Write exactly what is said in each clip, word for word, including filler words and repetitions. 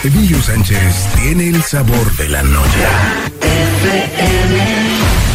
Emilio Sánchez tiene el sabor de la noche. F M.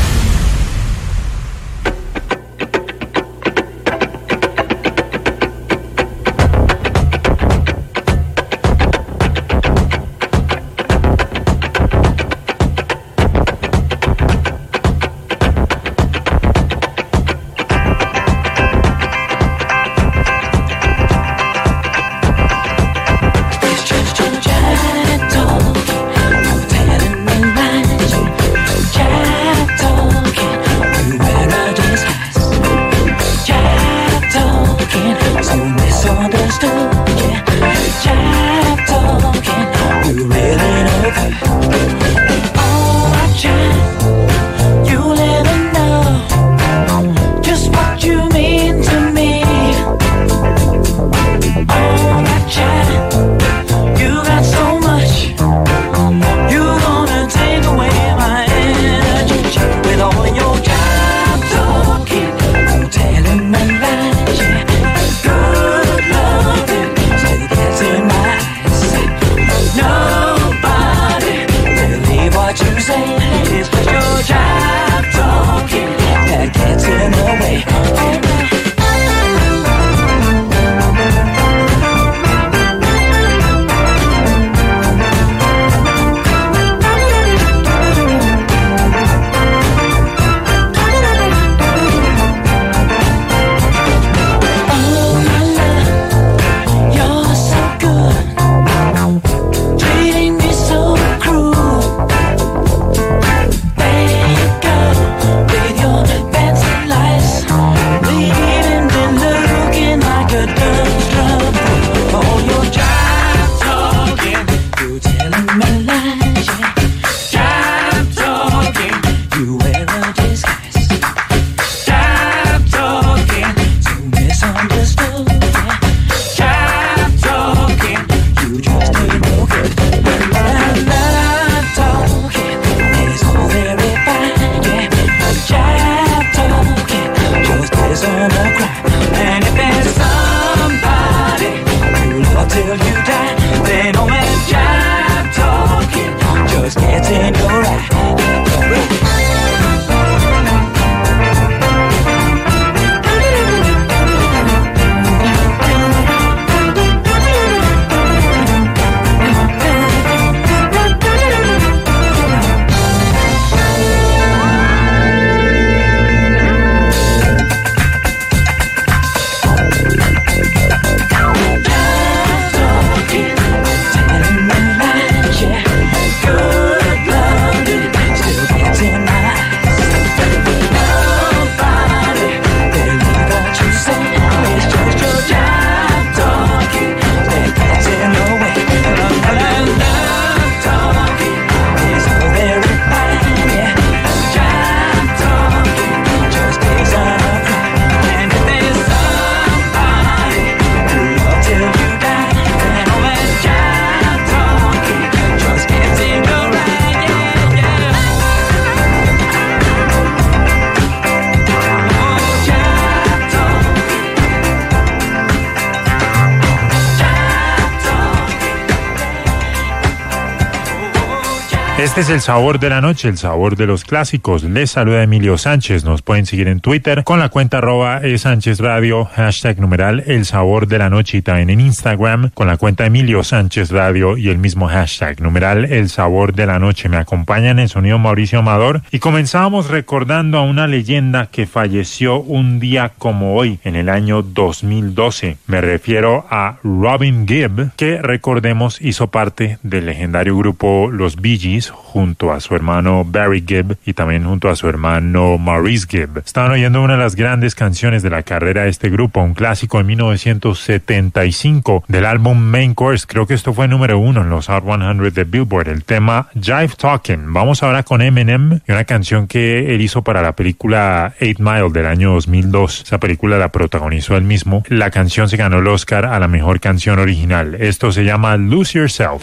Este es el sabor de la noche, el sabor de los clásicos. Les saluda Emilio Sánchez. Nos pueden seguir en Twitter con la cuenta arroba e Sánchez Radio, hashtag numeral el sabor de la noche, y también en Instagram con la cuenta Emilio Sánchez Radio y el mismo hashtag numeral el sabor de la noche. Me acompaña en el sonido Mauricio Amador y comenzamos recordando a una leyenda que falleció un día como hoy en el año dos mil doce. Me refiero a Robin Gibb, que recordemos hizo parte del legendario grupo Los Bee Gees junto a su hermano Barry Gibb y también junto a su hermano Maurice Gibb. Estaban oyendo una de las grandes canciones de la carrera de este grupo, un clásico de mil novecientos setenta y cinco del álbum Main Course. Creo que esto fue número uno en los Hot cien de Billboard, el tema Jive Talkin'. Vamos ahora con Eminem y una canción que él hizo para la película Eight Mile del año dos mil dos. Esa película la protagonizó él mismo. La canción se ganó el Oscar a la mejor canción original. Esto se llama Lose Yourself.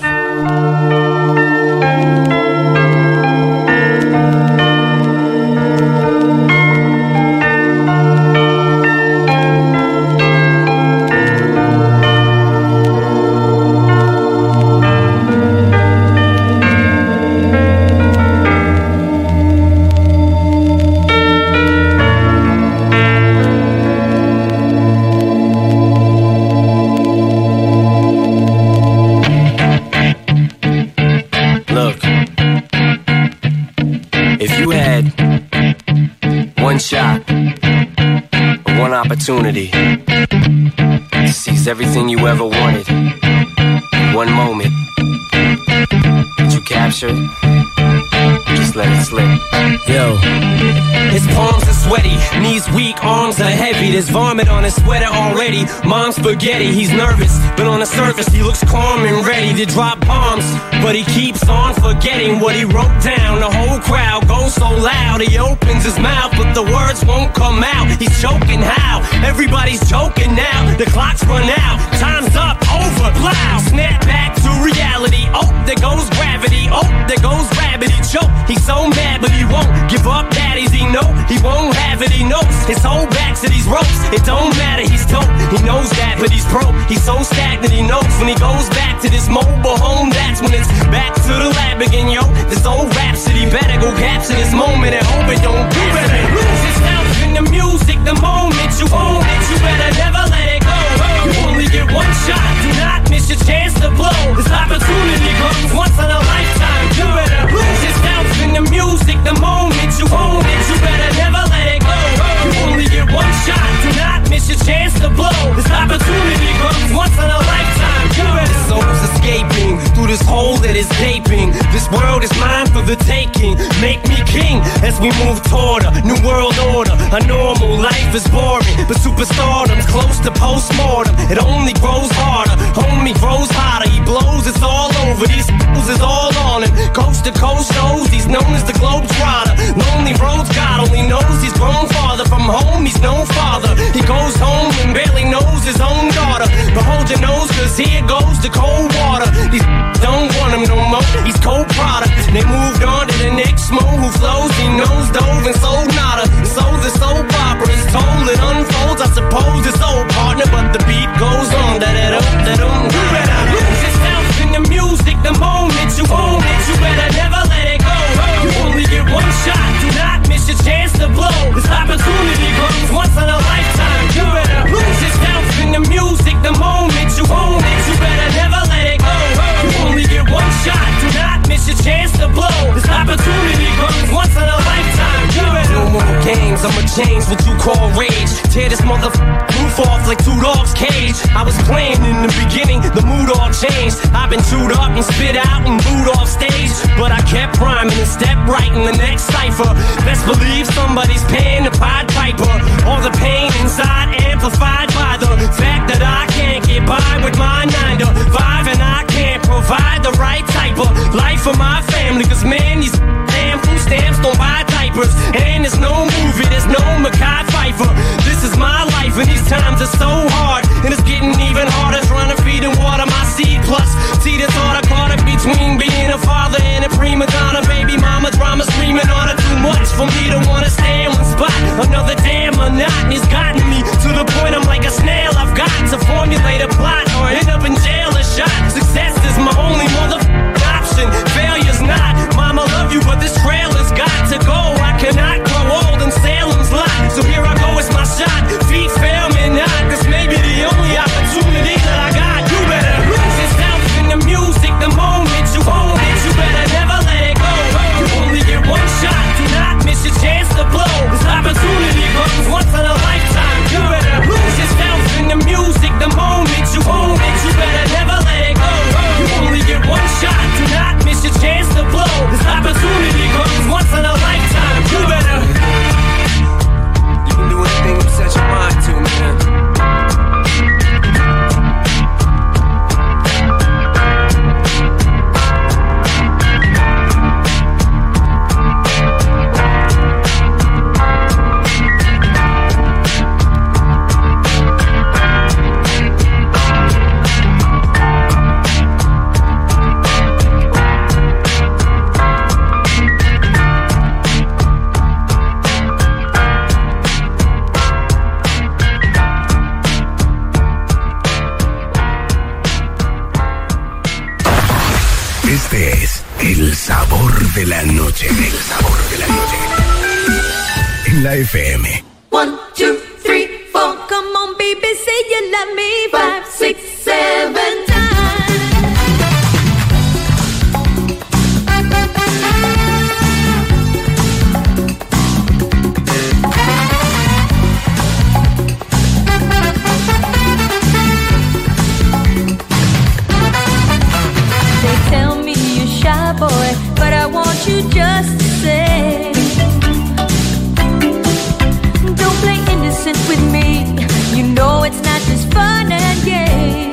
opportunity to seize everything you ever wanted in one moment. Did you capture it? Just let it slip. Yo. His palms are sweaty, knees weak, arms are heavy. There's vomit on his sweater already. Mom's spaghetti, he's nervous, but on the surface he looks calm and ready to drop bombs. But he keeps on forgetting what he wrote down. The whole crowd goes so loud, he opens his mouth, but the words won't come out. He's choking how? Everybody's joking now. The clock's run out, time's up, over, plow. Snap back to reality. Oh, there goes gravity. Oh, there goes rabbit. He choke. He's so mad, but he won't give up. Daddies, he know he won't have it. He knows his whole back to these ropes. It don't matter. He's dope. He knows that, but he's broke. He's so stagnant. He knows when he goes back to this mobile home. That's when it's back to the lab again, yo. This old rhapsody better go capture this moment and hope it don't do it. Lose yourself in the music. The moment you own it, you better never let it go. You only get one shot. Do not miss your chance to blow. This opportunity comes once in a lifetime. You better lose yourself in the music. The moment you own it, you better never let it go. You only get one shot. Do not miss your chance to blow. This opportunity comes once in a lifetime. You better. The soul's escaping through this hole that is gaping. This world is mine for the taking. Make me king as we move toward a new world order. A normal life is boring, but superstardom's close to postmortem. It only grows harder. Homie grows hotter. He blows. It's all over. These fools is all on him. Coast to coast shows. He's known as the Globetrotter. Lonely roads. God only knows he's grown farther from home. He's no father. He goes home and barely knows his own daughter. But hold your nose, cause here goes the cold water. These don't want him no more. He's cold product. They moved on to the next mo who flows. He knows dove and sold nada. So the soap opera is told. It unfolds. I suppose it's old partner, but the beat goes on. Da da da da da. You better lose yourself in the music. The moment you own it, you better never let it go. You only get one shot. Do not miss your chance to blow. This opportunity comes once in a lifetime. You better lose yourself in the music. The moment you own it, you better never let it go. You only get one shot. Do not miss your chance to blow. This opportunity comes once in a lifetime. You better. No more games. I'ma change what you call rage. Tear this motherfucker roof off like two dogs' cage. I was playing in the beginning, the mood all changed. I've been chewed up and spit out and booed off stage, but I kept rhyming and stepped right in the next cipher. Best believe somebody's paying the Pied Piper. All the pain inside amplified by the fact that I can't get by with my nine to five, and I can't provide the right type of life for my family. Cause man, these damn food stamps don't buy diapers, and there's no movie, there's no Mackay Pfeiffer. This is my life, and these times are so hard, and it's getting even harder trying to feed and water my seed. Plus, see the thought I caught it between being a father and a prima donna. Baby mama drama screaming on it, too much for me to wanna stay in one spot. Another damn monotony's gotten me to the point I'm like a snail. I've got to formulate a plot or end up in jail or shot. Success is my only motherfucking option. Failure's not. Mama love you, but this trailer's got to go. I cannot grow old in Salem's lot. So here I go, it's my shot. Feet fail me not. This may be the only opportunity that I got. You better lose yourself in the music. The moment you own it, you better never let it go. You only get one shot. Do not miss your chance to blow. This opportunity comes once in a lifetime. You better lose yourself in the music. The moment you own it, you better never let it go. You only get one shot. Do not miss your chance to blow. This opportunity comes once in a lifetime. You better. You can do anything you set your mind to, man. Este es el sabor de la noche. El sabor de la noche. En la F M. One, two, three, four. Come on, baby, say you love me. Five, six, seven times. boy, but I want you just to say, don't play innocent with me. You know it's not just fun and games.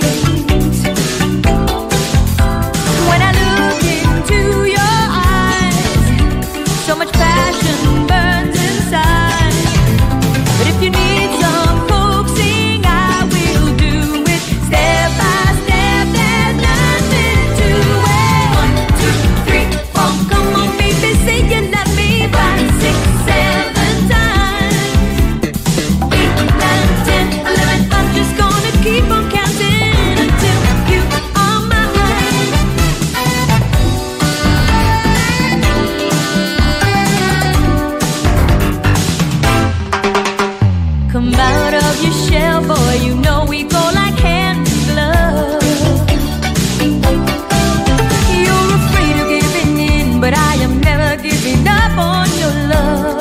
When I look into your eyes, so much passion burns inside. But if you need some coaxing, I will do it step by step. There's nothing to it. One, two, three, four. Come on, baby, say you love me. Five, six, seven times. Eight, nine, ten, eleven. I'm just gonna keep on counting until you are mine. Come out of your shell, boy, you know we go like hand in glove. You're afraid of giving in, but I am never giving up on your love.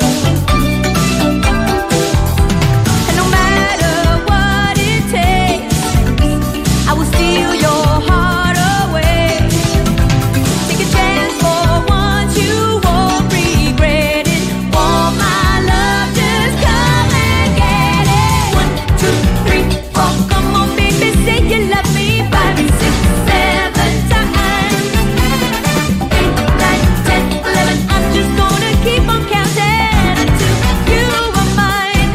And no matter what it takes, I will steal your heart away. Take a chance for once, you won't regret it. Want my love, just come and get it. One, two, three, four. Come on, baby, say you love me. Five, six, seven times. Eight, nine, ten, eleven. I'm just gonna keep on counting until you are mine.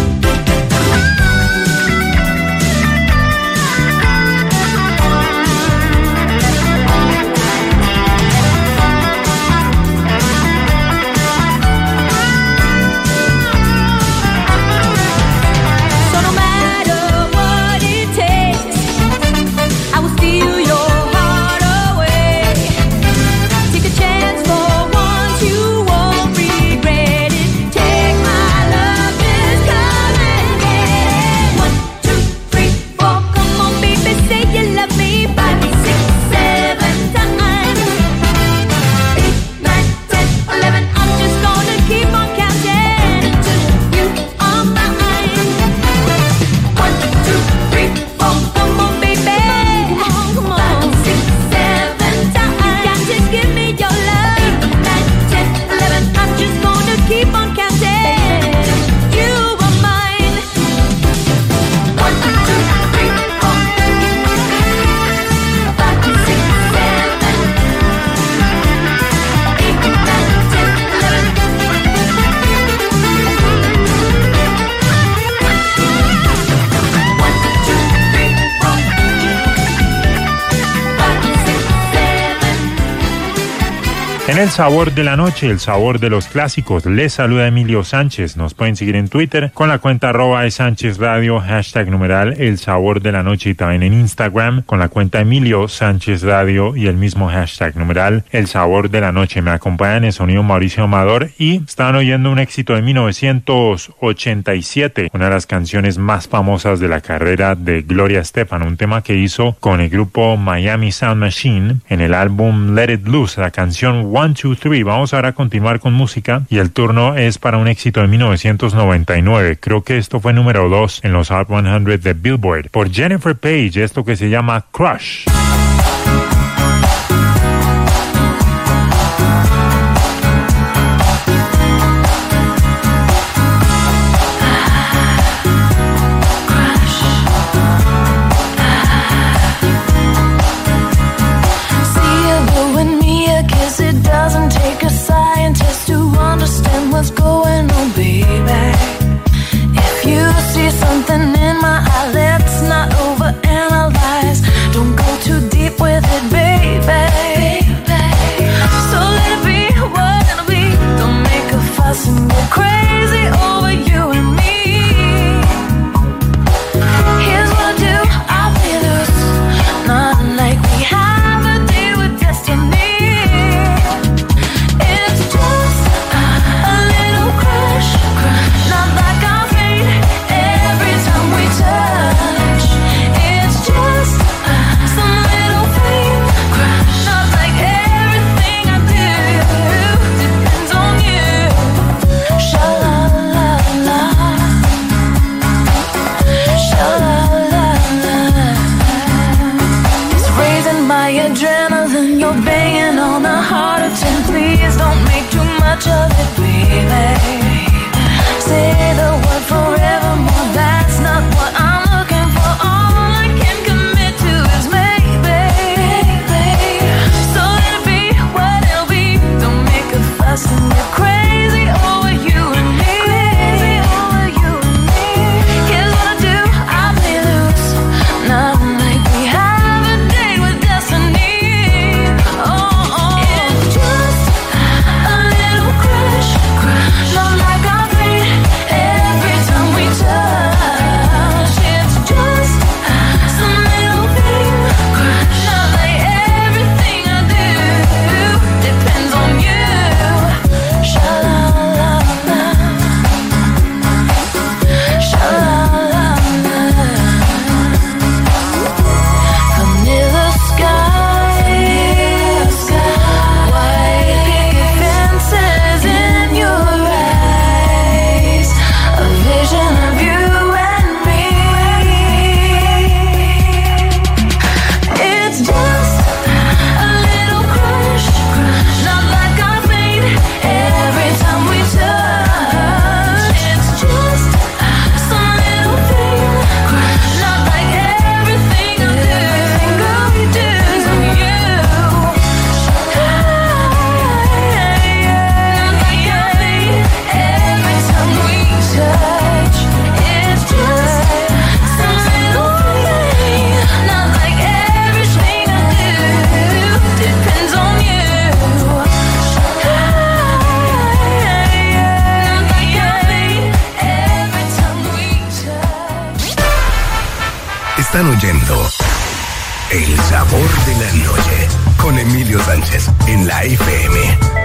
So no matter what it takes, I will steal your heart away. Take a chance for once, you won't regret it. Take my love, just come and get it. One, two, three, four. Come on, baby, say you love me. Five, six, seven times. Eight, nine, ten, eleven. I'm just gonna keep on counting until you are mine. One, two, three, four. Come on, baby. Come on, come on. Five, six, seven times. God, just give me your love. Eight, nine, ten, eleven. I'm just gonna keep on counting. You are mine. One, two, three, four. Five, six, seven. Eight, nine, ten, eleven. One, two, three, four. Five, six, seven. En el sabor de la noche, el sabor de los clásicos, les saluda Emilio Sánchez. Nos pueden seguir en Twitter con la cuenta arroba de Sánchez Radio, hashtag numeral el sabor de la noche, y también en Instagram con la cuenta Emilio Sánchez Radio y el mismo hashtag numeral el sabor de la noche. Me acompañan en sonido Mauricio Amador y estaban oyendo un éxito de mil novecientos ochenta y siete, una de las canciones más famosas de la carrera de Gloria Estefan, un tema que hizo con el grupo Miami Sound Machine en el álbum Let It Loose, la canción One, Two, Three. Vamos ahora a continuar con música y el turno es para un éxito de mil novecientos noventa y nueve. Creo que esto fue número dos en los Hot cien de Billboard por Jennifer Page, esto que se llama Crush. See you blowing me a kiss. It doesn't take a scientist to understand what's going on, baby. If you see something in my eye, let's not overanalyze. Don't go too deep with it, baby. So let it be what it'll be. Don't make a fuss and go crazy over you and me. Here's what I do, I'll play loose. Not like we have a deal with destiny. It's just a little crush, not like I'm fate every time we touch. It's just some little thing, not like everything I do depends on you. Sha-la-la-la, sha-la-la-la. It's raising my adrenaline. and you're banging on the heart of ten. Please don't make too much of it, baby. Say the word forevermore. That's not what I'm looking for. All I can commit to is maybe. So let it be what it'll be. Don't make a fuss and get crazy over you and me. Crazy over you and me. Here's what I do, I play loose. Nothing like we have a date with destiny. Oh, oh. It's just a little crush, crush. Not like I feel every time we touch. It's just some little thing, crush. Not like everything I do depends on you. Sha-la-la-la, sha-la-la-la. Vanilla sky, white picket fences in your eyes, a vision of you and me. It's just a little crush, not like I faint every time we touch. It's just some little thing, not like everything I do. Girl, we do is on you. Not like I faint every time we touch. It's just some little thing, not like everything I do depends on you. Not like I faint every time we touch. Están oyendo El Sabor de la Noche con Emilio Sánchez en la F M.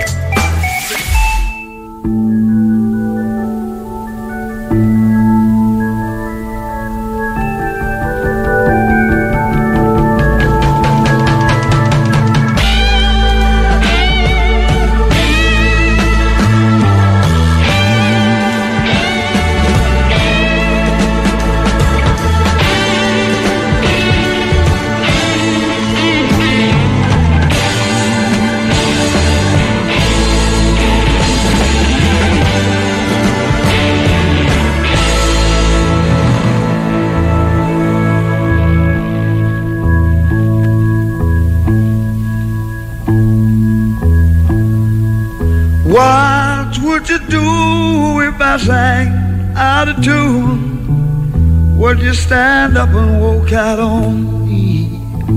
What would you do if I sang out of tune? Would you stand up and walk out on me?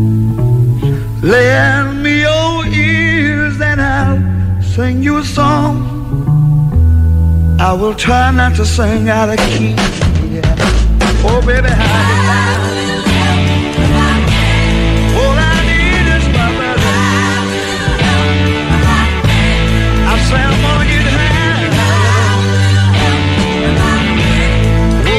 Lend me your ears and I'll sing you a song. I will try not to sing out of key. Yeah. Oh, baby, how all I need is my brother. I say I'm gonna get high. Oh,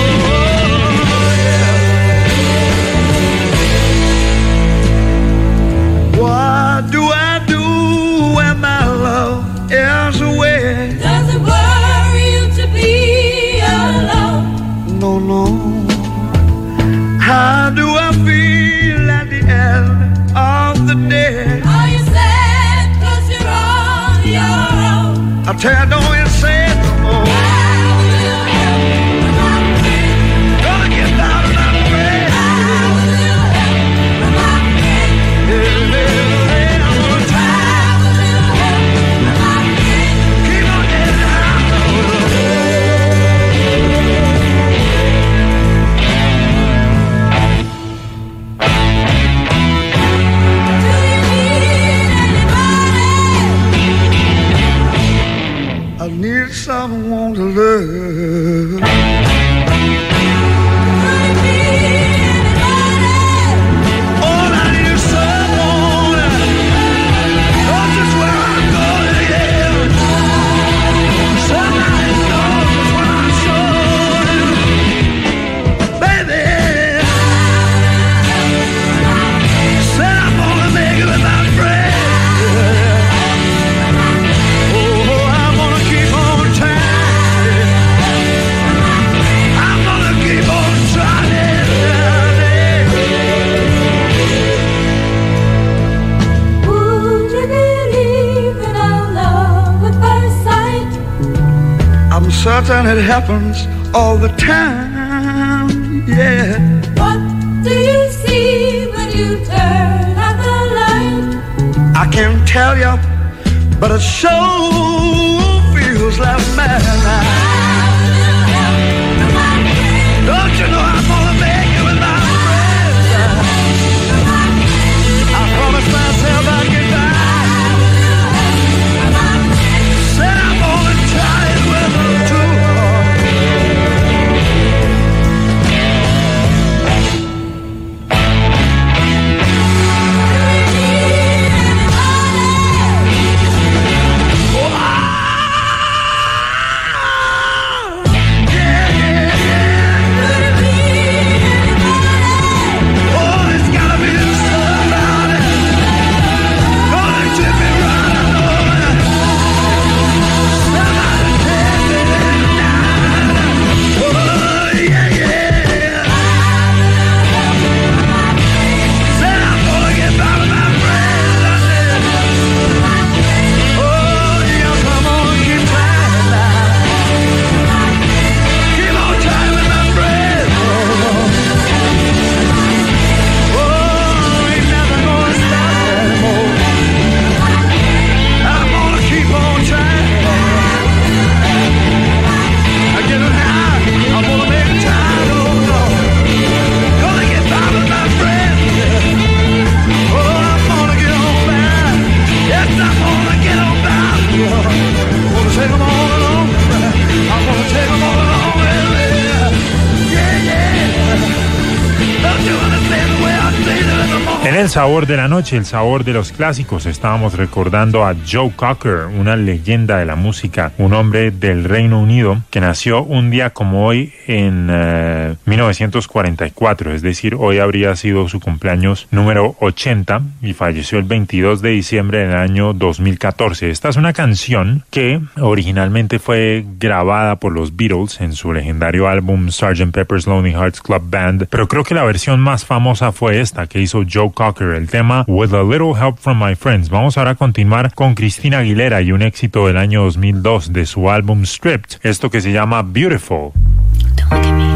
yeah. What do I do when my love is away? Does it worry you to be alone? No, no. How do I feel at the end of the day? Are you sad 'cause you're on your own? I tell you, don't you say it no more. Gonna get down and out of the way. Yeah, yeah, yeah, I'm gonna try. Keep on getting down. Do you need anybody? understand it happens all the time, yeah. What do you see when you turn out the light? I can't tell you, but it sure feels like madness. Don't you know I'm gonna make you with my friends? I promised myself I'd get back. Said I'm gonna try it with her too. En el sabor de la noche, el sabor de los clásicos, estábamos recordando a Joe Cocker, una leyenda de la música, un hombre del Reino Unido que nació un día como hoy en uh, mil novecientos cuarenta y cuatro, es decir, hoy habría sido su cumpleaños número ochenta y falleció el veintidós de diciembre del año dos mil catorce. Esta es una canción que originalmente fue grabada por los Beatles en su legendario álbum sergeant Pepper's Lonely Hearts Club Band, pero creo que la versión más famosa fue esta que hizo Joe Cocker, el tema With a Little Help from My Friends. Vamos ahora a continuar con Cristina Aguilera y un éxito del año dos mil dos de su álbum Stripped, esto que se llama Beautiful. Don't look at me.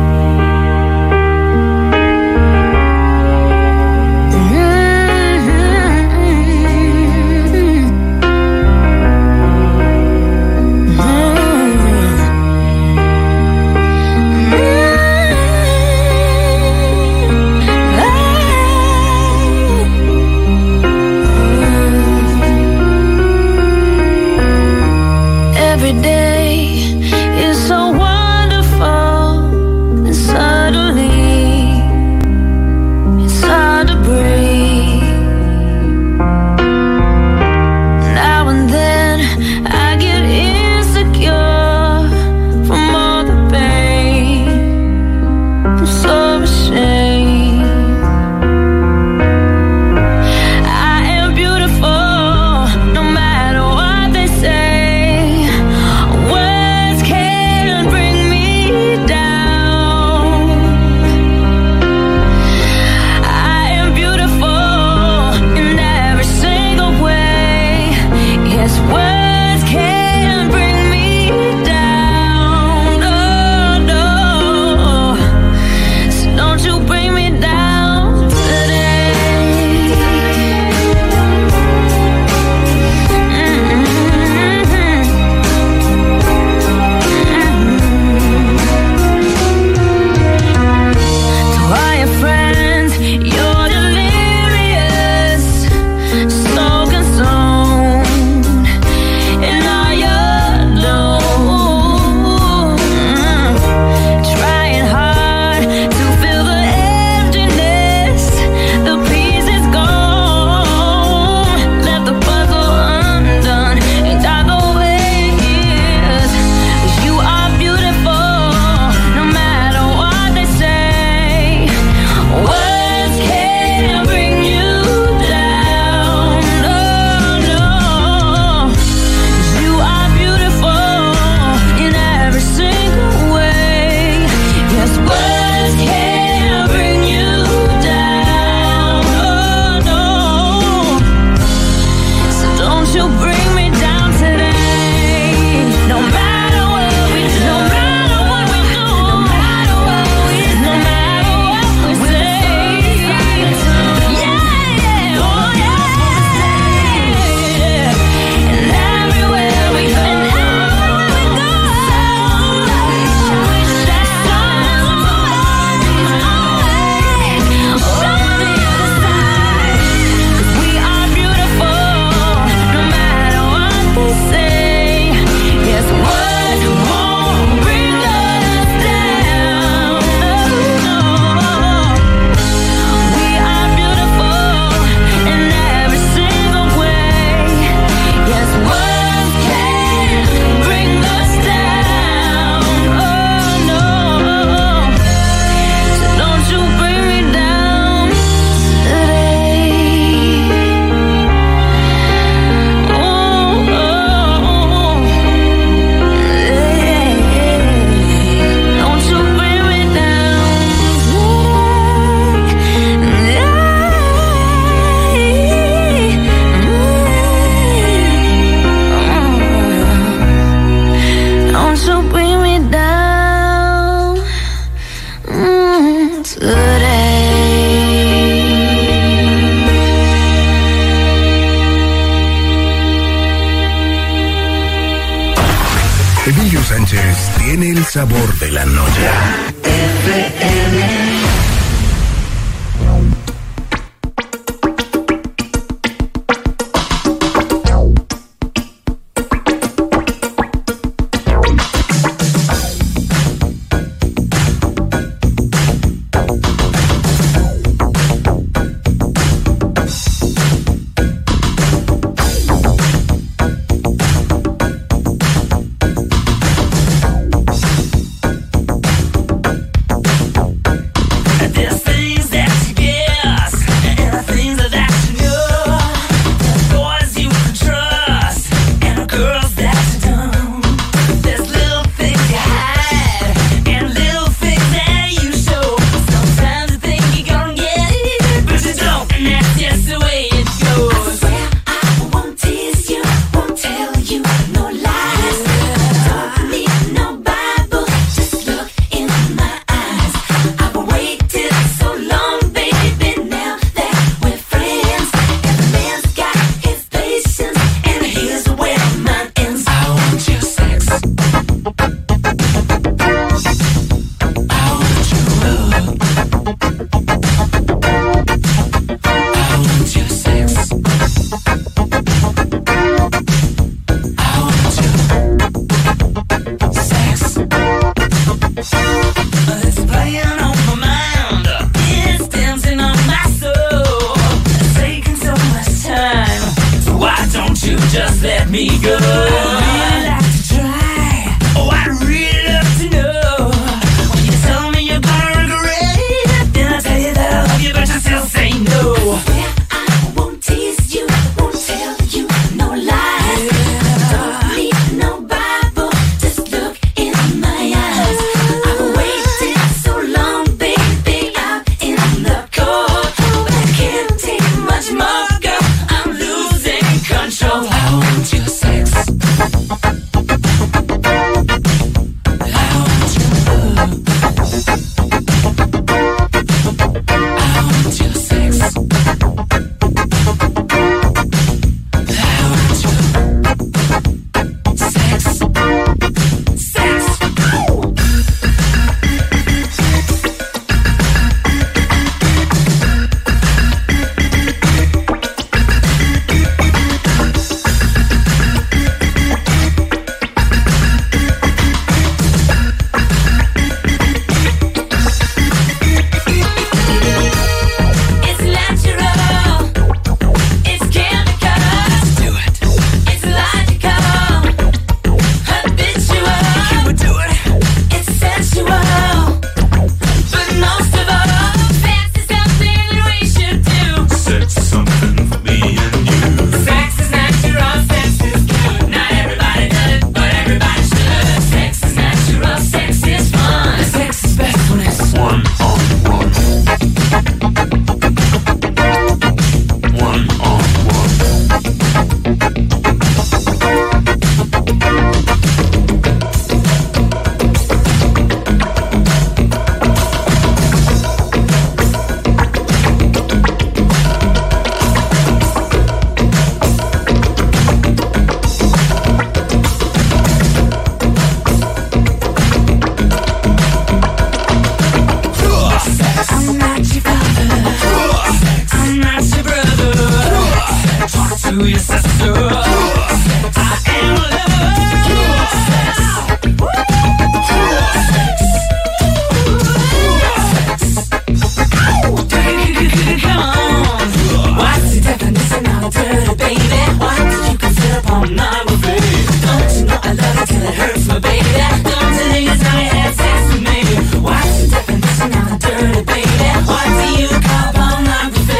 Every day is so wonderful. Sánchez tiene el sabor de la noche. F M.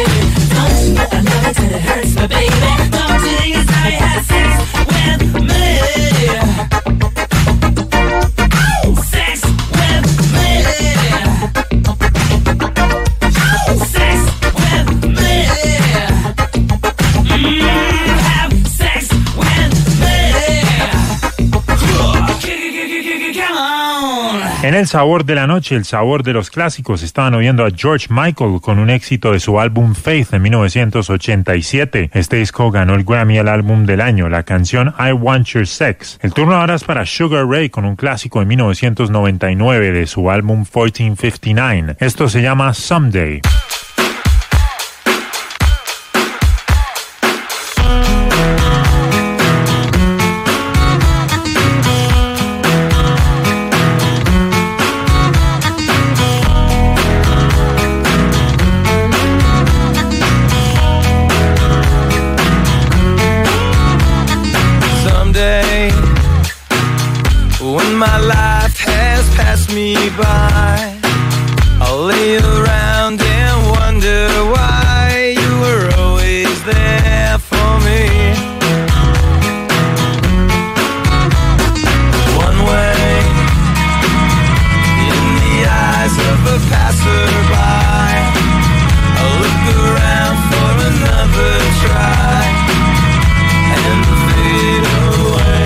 Baby, don't you think it's how you had sex with me? En el sabor de la noche, el sabor de los clásicos, estaban oyendo a George Michael con un éxito de su álbum Faith en mil novecientos ochenta y siete. Este disco ganó el Grammy al álbum del año, la canción I Want Your Sex. El turno ahora es para Sugar Ray con un clásico de mil novecientos noventa y nueve de su álbum fourteen fifty-nine. Esto se llama Someday. My life has passed me by, I'll lay around and wonder why you were always there for me. One way in the eyes of a passerby, I'll look around for another try and fade away.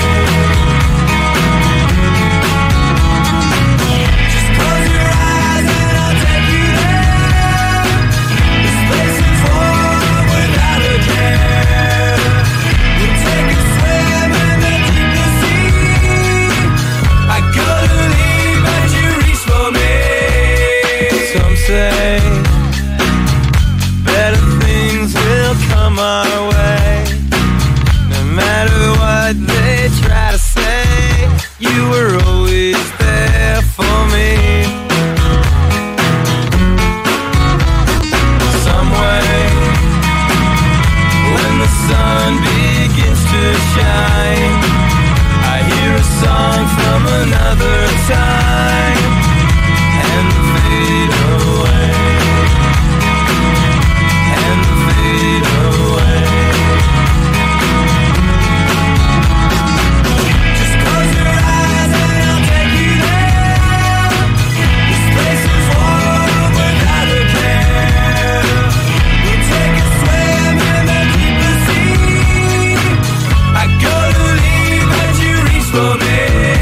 Say better things will come our way, no matter what they try to say. You were always there for me. Some way, when the sun begins to shine, I hear a song from another time and fade away, and fade away. Just close your eyes and I'll take you there. This place is warm without a care. We'll take a swim in the deepest sea. I go to leave but you reach for me.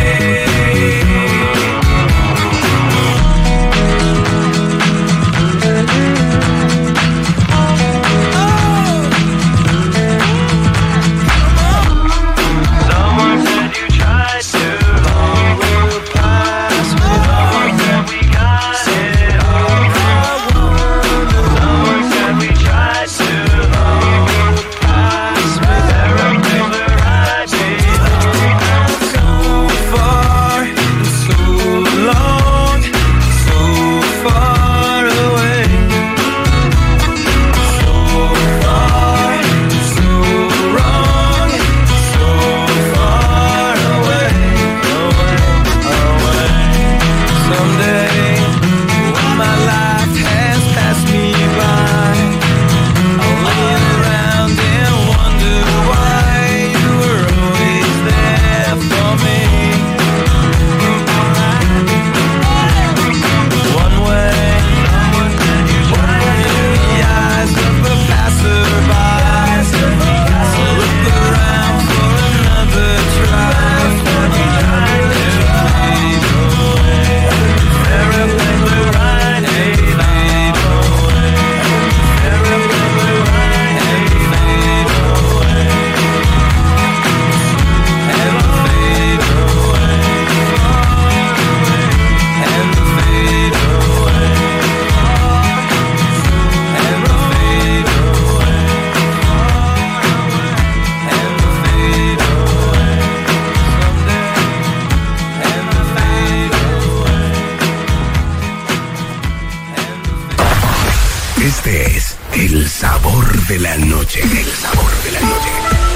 Este es el sabor de la noche, el sabor de la noche.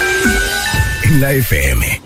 En la F M.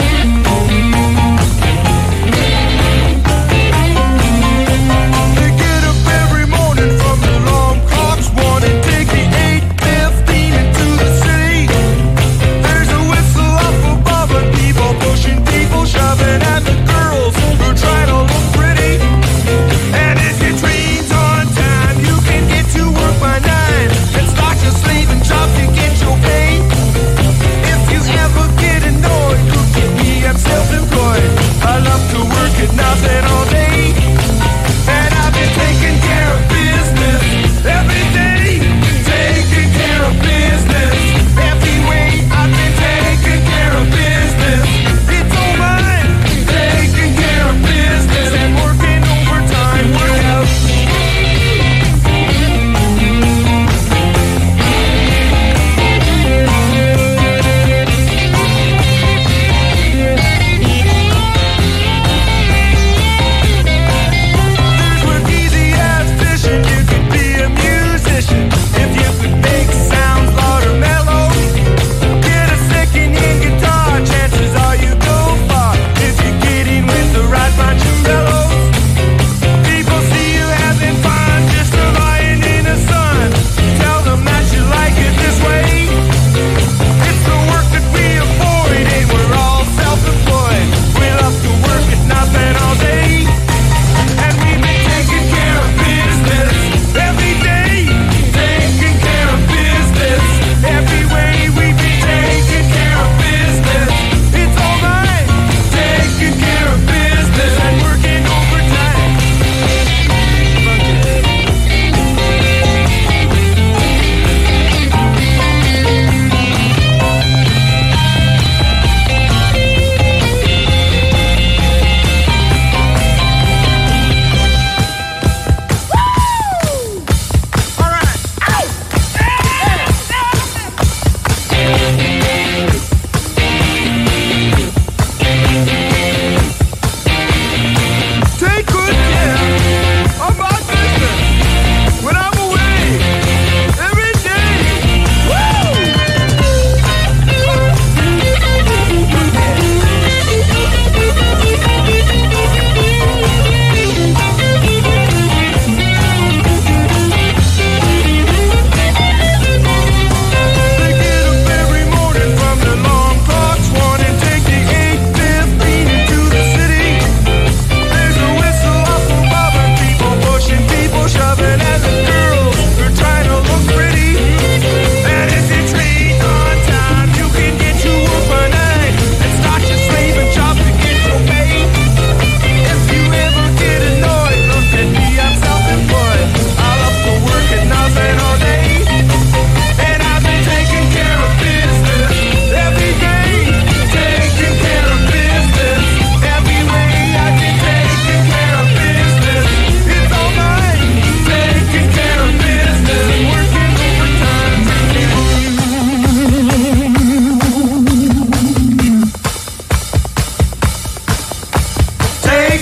Again.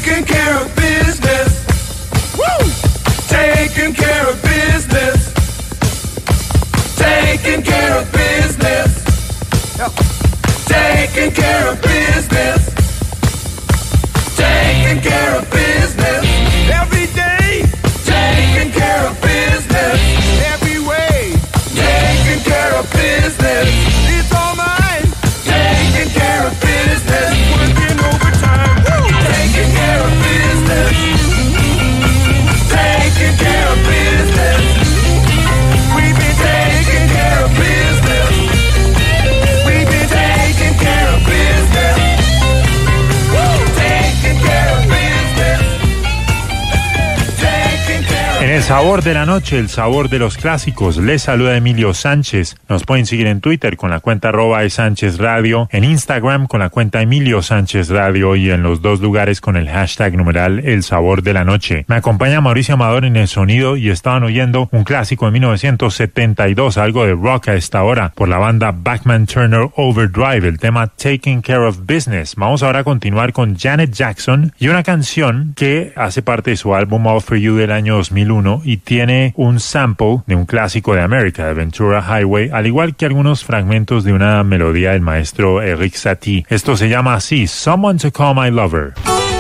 Taking care of business. Woo! Taking care of business. Taking care of business. Taking care of business. Taking care of business. Every day. Taking care of business. Every way. Taking care of business. It's all mine. Taking care of business. Working overtime. Woo! Taking care of business. Taking care of business. We've been taking care of business. We've been taking care of business. Woo! Taking care of business. Taking care of En el sabor de la noche, el sabor de los clásicos, les saluda Emilio Sánchez. Nos pueden seguir en Twitter con la cuenta arroba de Sánchez Radio, en Instagram con la cuenta Emilio Sánchez Radio y en los dos lugares con el hashtag numeral El Sabor de la Noche. Me acompaña Mauricio Amador en el sonido y estaban oyendo un clásico de mil novecientos setenta y dos, algo de rock a esta hora, por la banda Bachman Turner Overdrive, el tema Taking Care of Business. Vamos ahora a continuar con Janet Jackson y una canción que hace parte de su álbum All For You del año dos mil uno y tiene un sample de un clásico de América, de Ventura Highway, al igual que algunos fragmentos de una melodía del maestro Eric Satie. Esto se llama así, Someone to Call My Lover.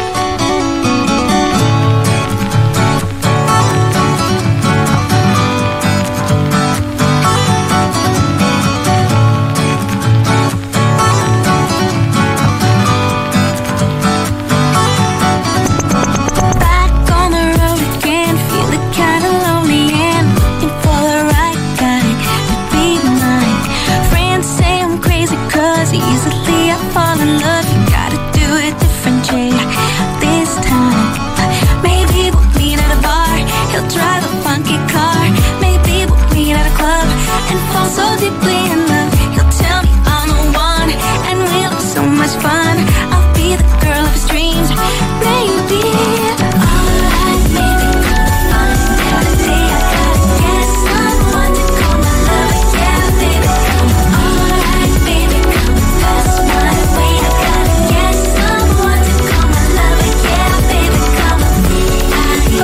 Back on the road again, feeling kinda lonely and looking for the right guy to be mine. Friends say I'm crazy 'cause easily I fall in love. You gotta do it different, Jay, this time. Maybe we'll meet at a bar, he'll drive a funky car. Maybe we'll meet at a club and fall so deeply in love. He'll tell me I'm the one and we'll have so much fun. I'll be the girl of his dreams, maybe. Alright, maybe come on. Every day I gotta get someone to call my lover. Yeah, baby, come on. Alright, baby, come on. That's my way. I gotta get someone to call my lover. Yeah, baby, come on. I,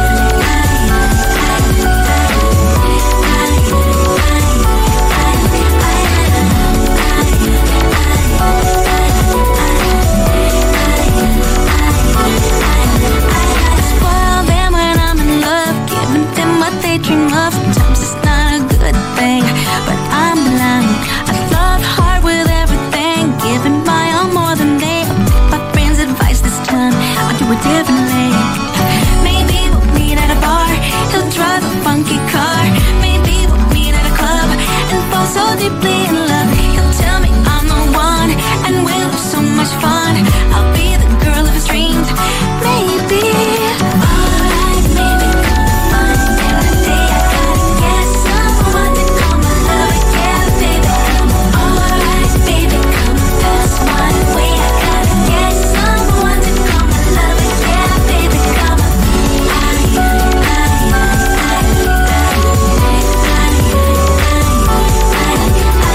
spoil them when I'm in love, giving them what they dream of. Sometimes it's not a good thing, but I'm blind. I love hard with everything, giving my all more than they. I'll take my friend's advice this time, I'll do it differently. Maybe we'll meet at a bar, he'll drive a funky car. Maybe we'll meet at a club and fall so deeply in love. He'll tell me I'm the one and we'll have so much fun. I'll be the girl of his dreams, maybe. Alright, maybe come on. Every day I gotta get someone to call my lover. Yeah, baby, come on. Alright, baby, come on. That's my way. I gotta get someone to call my lover. Yeah, baby, come on. I, I, I, I, I, I, I, I,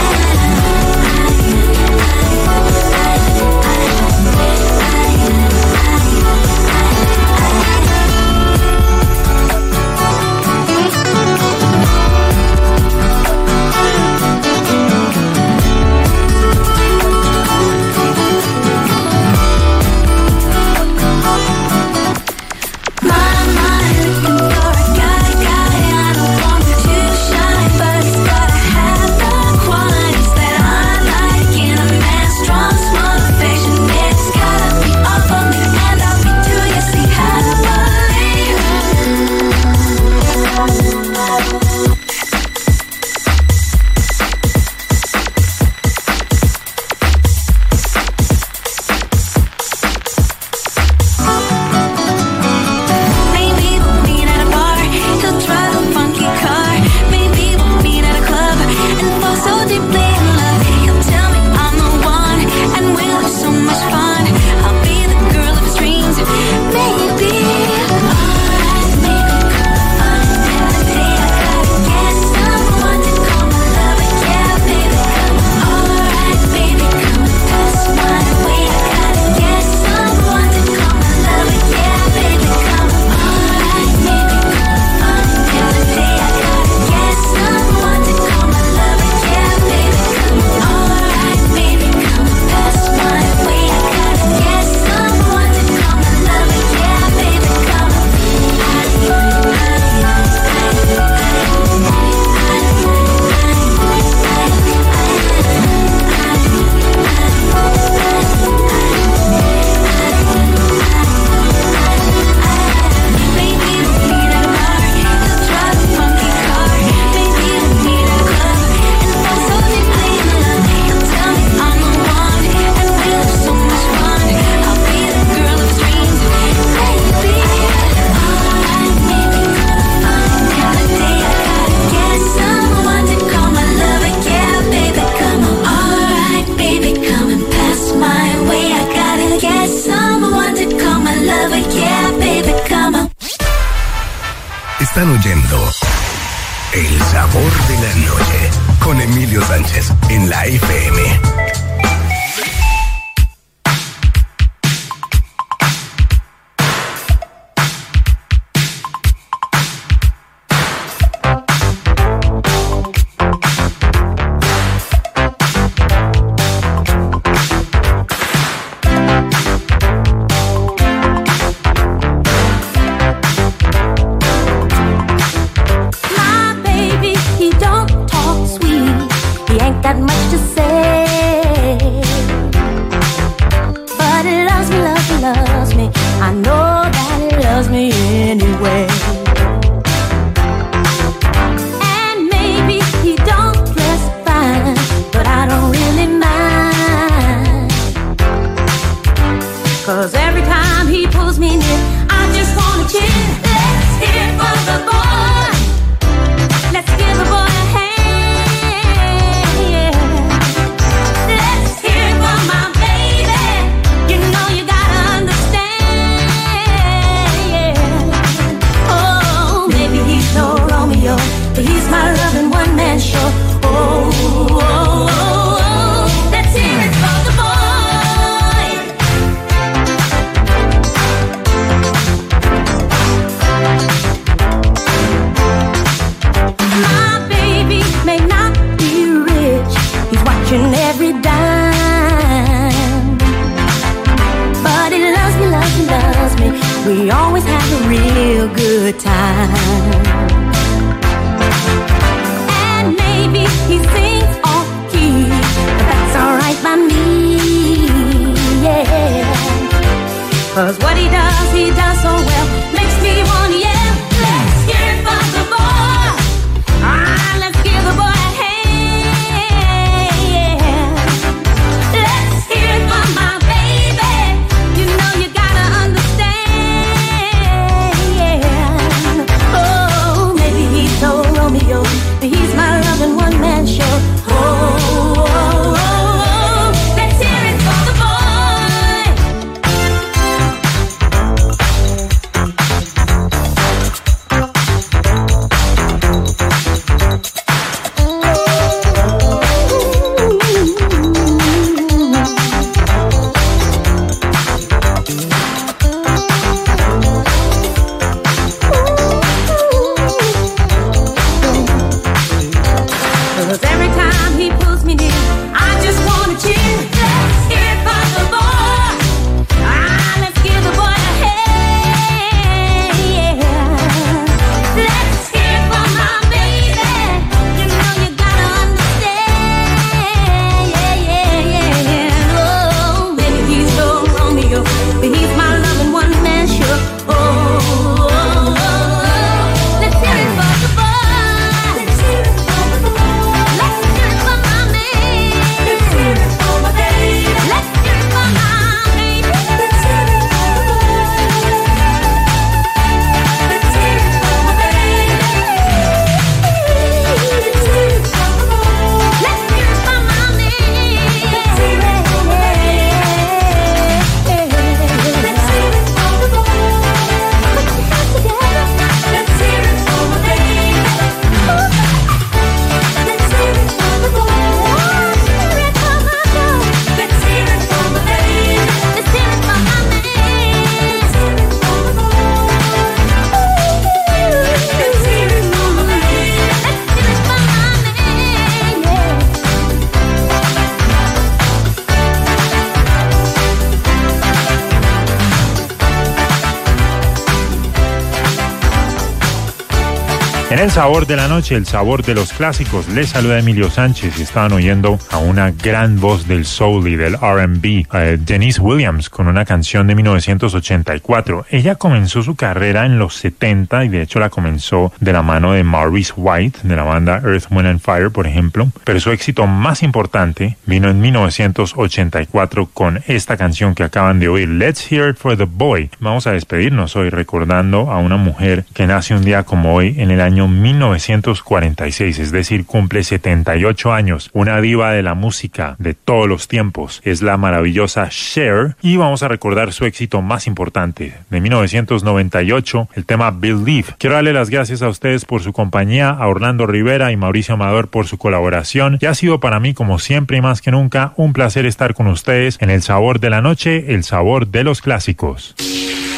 Están oyendo El Sabor de la Noche con Emilio Sánchez en la F M. En el sabor de la noche, el sabor de los clásicos, les saluda Emilio Sánchez y estaban oyendo a una gran voz del soul y del R and B, eh, Denise Williams, con una canción de mil novecientos ochenta y cuatro. Ella comenzó su carrera en los setenta y de hecho la comenzó de la mano de Maurice White, de la banda Earth, Wind and Fire, por ejemplo, pero su éxito más importante vino en mil novecientos ochenta y cuatro con esta canción que acaban de oír, Let's Hear It for the Boy. Vamos a despedirnos hoy recordando a una mujer que nace un día como hoy en el año año mil novecientos cuarenta y seis, es decir, cumple setenta y ocho años. Una diva de la música de todos los tiempos es la maravillosa Cher, y vamos a recordar su éxito más importante de mil novecientos noventa y ocho, el tema Believe. Quiero darle las gracias a ustedes por su compañía, a Orlando Rivera y Mauricio Amador por su colaboración, y ha sido para mí, como siempre y más que nunca, un placer estar con ustedes en El Sabor de la Noche, el sabor de los clásicos.